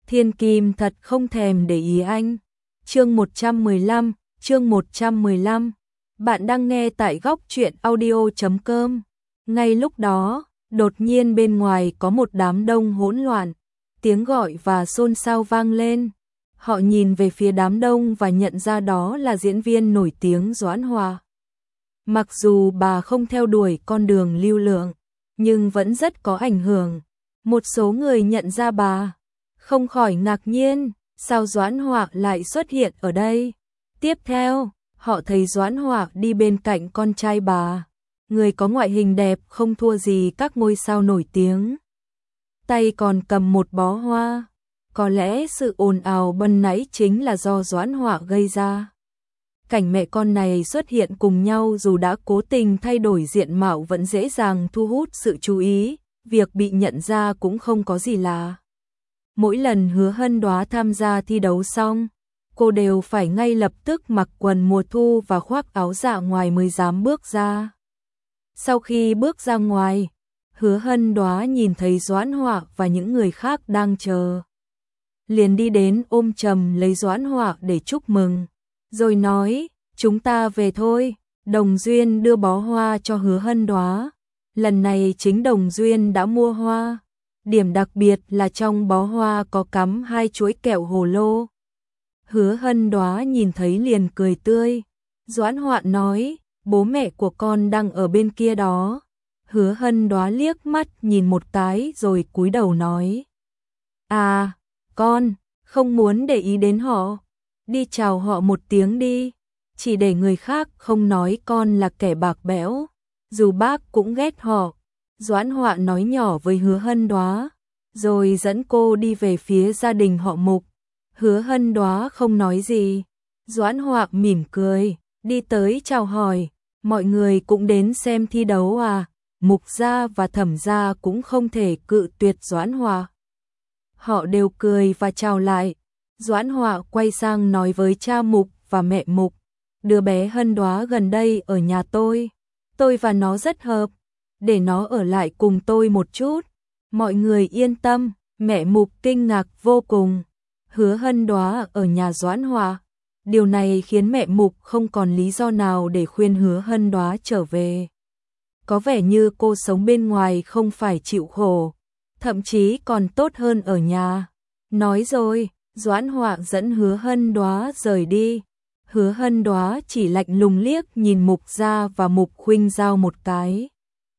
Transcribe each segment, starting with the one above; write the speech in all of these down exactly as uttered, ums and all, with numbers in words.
Thiên Kim thật không thèm để ý anh. Chương một trăm mười lăm, chương một trăm mười lăm. Bạn đang nghe tại góc truyện audio chấm com. Ngay lúc đó, đột nhiên bên ngoài có một đám đông hỗn loạn, tiếng gọi và xôn xao vang lên. Họ nhìn về phía đám đông và nhận ra đó là diễn viên nổi tiếng Doãn Hòa. Mặc dù bà không theo đuổi con đường lưu lượng, nhưng vẫn rất có ảnh hưởng. Một số người nhận ra bà, không khỏi ngạc nhiên, sao Doãn Hòa lại xuất hiện ở đây? Tiếp theo, họ thấy Doãn Hòa đi bên cạnh con trai bà, người có ngoại hình đẹp không thua gì các ngôi sao nổi tiếng. Tay còn cầm một bó hoa, có lẽ sự ồn ào ban nãy chính là do Doãn Hòa gây ra. Cảnh mẹ con này xuất hiện cùng nhau dù đã cố tình thay đổi diện mạo vẫn dễ dàng thu hút sự chú ý, việc bị nhận ra cũng không có gì lạ. Mỗi lần Hứa Hân Đoá tham gia thi đấu xong, cô đều phải ngay lập tức mặc quần mùa thu và khoác áo dạ ngoài mới dám bước ra. Sau khi bước ra ngoài, Hứa Hân Đoá nhìn thấy Doãn Hòa và những người khác đang chờ, liền đi đến ôm chầm lấy Doãn Hòa để chúc mừng, rồi nói, chúng ta về thôi. Đồng Duyên đưa bó hoa cho Hứa Hân Đoá. Lần này chính Đồng Duyên đã mua hoa. Điểm đặc biệt là trong bó hoa có cắm hai chuỗi kẹo hồ lô. Hứa Hân Đoá nhìn thấy liền cười tươi. Doãn Hòa nói, bố mẹ của con đang ở bên kia đó. Hứa Hân Đoá liếc mắt nhìn một cái rồi cúi đầu nói, à, con không muốn để ý đến họ. Đi chào họ một tiếng đi, chỉ để người khác không nói con là kẻ bạc bẽo, dù bác cũng ghét họ. Doãn Hòa nói nhỏ với Hứa Hân Đoá, rồi dẫn cô đi về phía gia đình họ Mục. Hứa Hân Đoá không nói gì, Doãn Hòa mỉm cười, đi tới chào hỏi, mọi người cũng đến xem thi đấu à? Mục gia và Thẩm gia cũng không thể cự tuyệt Doãn Hòa. Họ đều cười và chào lại. Doãn Hòa quay sang nói với cha Mục và mẹ Mục, đứa bé Hân Đoá gần đây ở nhà tôi, tôi và nó rất hợp, để nó ở lại cùng tôi một chút. Mọi người yên tâm. Mẹ Mục kinh ngạc vô cùng. Hứa Hân Đoá ở nhà Doãn Hòa. Điều này khiến mẹ Mục không còn lý do nào để khuyên Hứa Hân Đoá trở về. Có vẻ như cô sống bên ngoài không phải chịu khổ, thậm chí còn tốt hơn ở nhà. Nói rồi, Doãn Hòa dẫn Hứa Hân Đoá rời đi. Hứa Hân Đoá chỉ lạnh lùng liếc nhìn Mục gia và Mục Khuynh Giao một cái.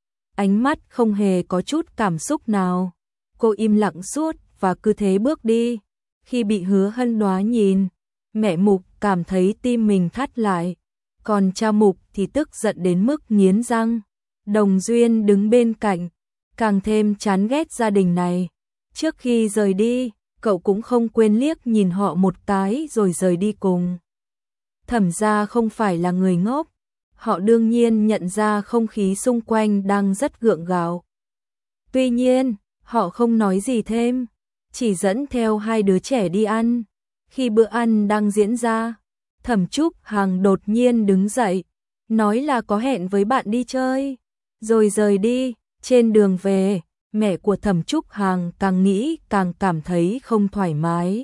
Ánh mắt không hề có chút cảm xúc nào. Cô im lặng suốt và cứ thế bước đi. Khi bị Hứa Hân Đoá nhìn, mẹ Mục cảm thấy tim mình thắt lại. Còn cha Mục thì tức giận đến mức nghiến răng. Đồng Duyên đứng bên cạnh, càng thêm chán ghét gia đình này. Trước khi rời đi, cậu cũng không quên liếc nhìn họ một cái rồi rời đi cùng. Thẩm gia không phải là người ngốc, họ đương nhiên nhận ra không khí xung quanh đang rất gượng gạo. Tuy nhiên, họ không nói gì thêm, chỉ dẫn theo hai đứa trẻ đi ăn. Khi bữa ăn đang diễn ra, Thẩm Trúc Hằng đột nhiên đứng dậy, nói là có hẹn với bạn đi chơi, rồi rời đi. Trên đường về, mẹ của Thẩm Trúc Hằng càng nghĩ càng cảm thấy không thoải mái.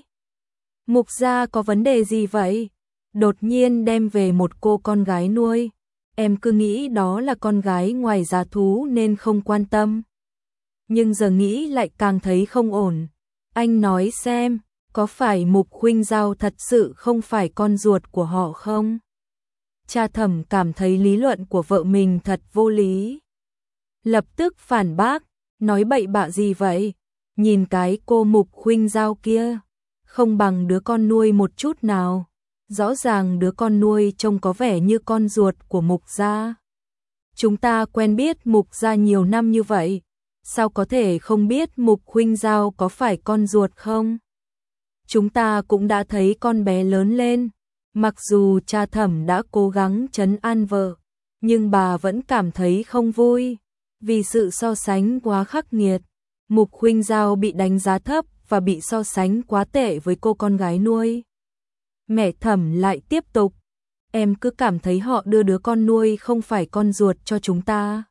Mục gia có vấn đề gì vậy? Đột nhiên đem về một cô con gái nuôi. Em cứ nghĩ đó là con gái ngoài giá thú nên không quan tâm. Nhưng giờ nghĩ lại càng thấy không ổn. Anh nói xem, có phải Mục Khuynh Giao thật sự không phải con ruột của họ không? Cha Thẩm cảm thấy lý luận của vợ mình thật vô lý. Lập tức phản bác, nói bậy bạ gì vậy? Nhìn cái cô Mục Khuynh Giao kia, không bằng đứa con nuôi một chút nào. Rõ ràng đứa con nuôi trông có vẻ như con ruột của Mục gia. Chúng ta quen biết Mục gia nhiều năm như vậy, sao có thể không biết Mục Khuynh Giao có phải con ruột không? Chúng ta cũng đã thấy con bé lớn lên. Mặc dù cha Thẩm đã cố gắng trấn an vợ, nhưng bà vẫn cảm thấy không vui. Vì sự so sánh quá khắc nghiệt, Mục Khuynh Giao bị đánh giá thấp và bị so sánh quá tệ với cô con gái nuôi. Mẹ Thẩm lại tiếp tục, em cứ cảm thấy họ đưa đứa con nuôi không phải con ruột cho chúng ta.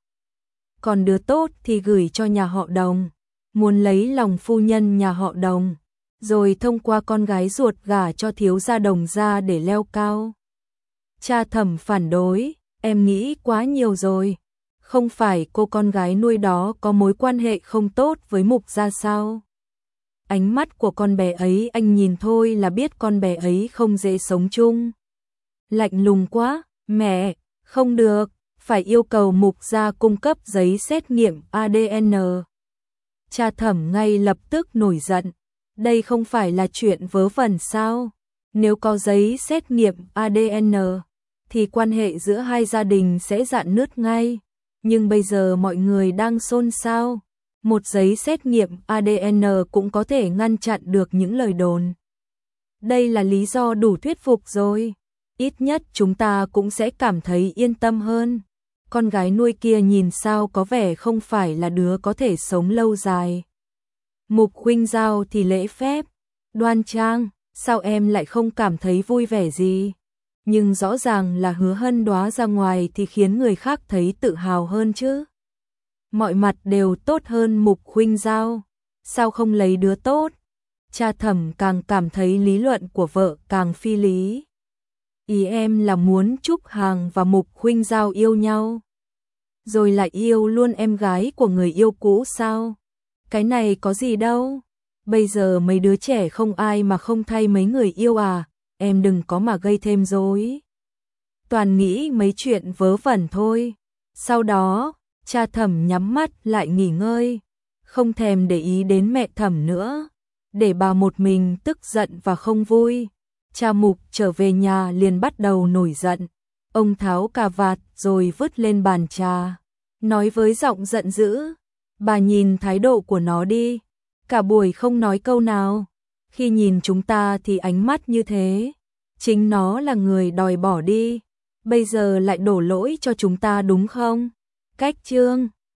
Còn đứa tốt thì gửi cho nhà họ Đồng, muốn lấy lòng phu nhân nhà họ Đồng. rồi thông qua con gái ruột gả cho thiếu gia Đồng gia để leo cao. Cha Thẩm phản đối, em nghĩ quá nhiều rồi. Không phải cô con gái nuôi đó có mối quan hệ không tốt với Mục gia sao? Ánh mắt của con bé ấy anh nhìn thôi là biết con bé ấy không dễ sống chung. Lạnh lùng quá, mẹ, không được, phải yêu cầu Mục gia cung cấp giấy xét nghiệm a đê en. Cha Thẩm ngay lập tức nổi giận, đây không phải là chuyện vớ vẩn sao? Nếu có giấy xét nghiệm a đê en thì quan hệ giữa hai gia đình sẽ rạn nứt ngay, nhưng bây giờ mọi người đang xôn xao, một giấy xét nghiệm a đê en cũng có thể ngăn chặn được những lời đồn. Đây là lý do đủ thuyết phục rồi, ít nhất chúng ta cũng sẽ cảm thấy yên tâm hơn. Con gái nuôi kia nhìn sao có vẻ không phải là đứa có thể sống lâu dài. Mục Huynh Giao thì lễ phép, đoan trang, sao em lại không cảm thấy vui vẻ gì? Nhưng rõ ràng là Hứa Hân đóa ra ngoài thì khiến người khác thấy tự hào hơn chứ. Mọi mặt đều tốt hơn Mục Huynh Giao, sao không lấy đứa tốt? Cha Thẩm càng cảm thấy lý luận của vợ càng phi lý. Ý em là muốn Trúc Hằng và Mục Huynh Giao yêu nhau, rồi lại yêu luôn em gái của người yêu cũ sao? Cái này có gì đâu. Bây giờ mấy đứa trẻ không ai mà không thay mấy người yêu à, em đừng có mà gây thêm rối. Toàn nghĩ mấy chuyện vớ vẩn thôi. Sau đó, cha Thẩm nhắm mắt lại nghỉ ngơi, không thèm để ý đến mẹ Thẩm nữa, để bà một mình tức giận và không vui. Cha Mục trở về nhà liền bắt đầu nổi giận. Ông tháo cà vạt rồi vứt lên bàn trà, nói với giọng giận dữ, bà nhìn thái độ của nó đi, cả buổi không nói câu nào, khi nhìn chúng ta thì ánh mắt như thế, chính nó là người đòi bỏ đi, bây giờ lại đổ lỗi cho chúng ta đúng không? Cách chương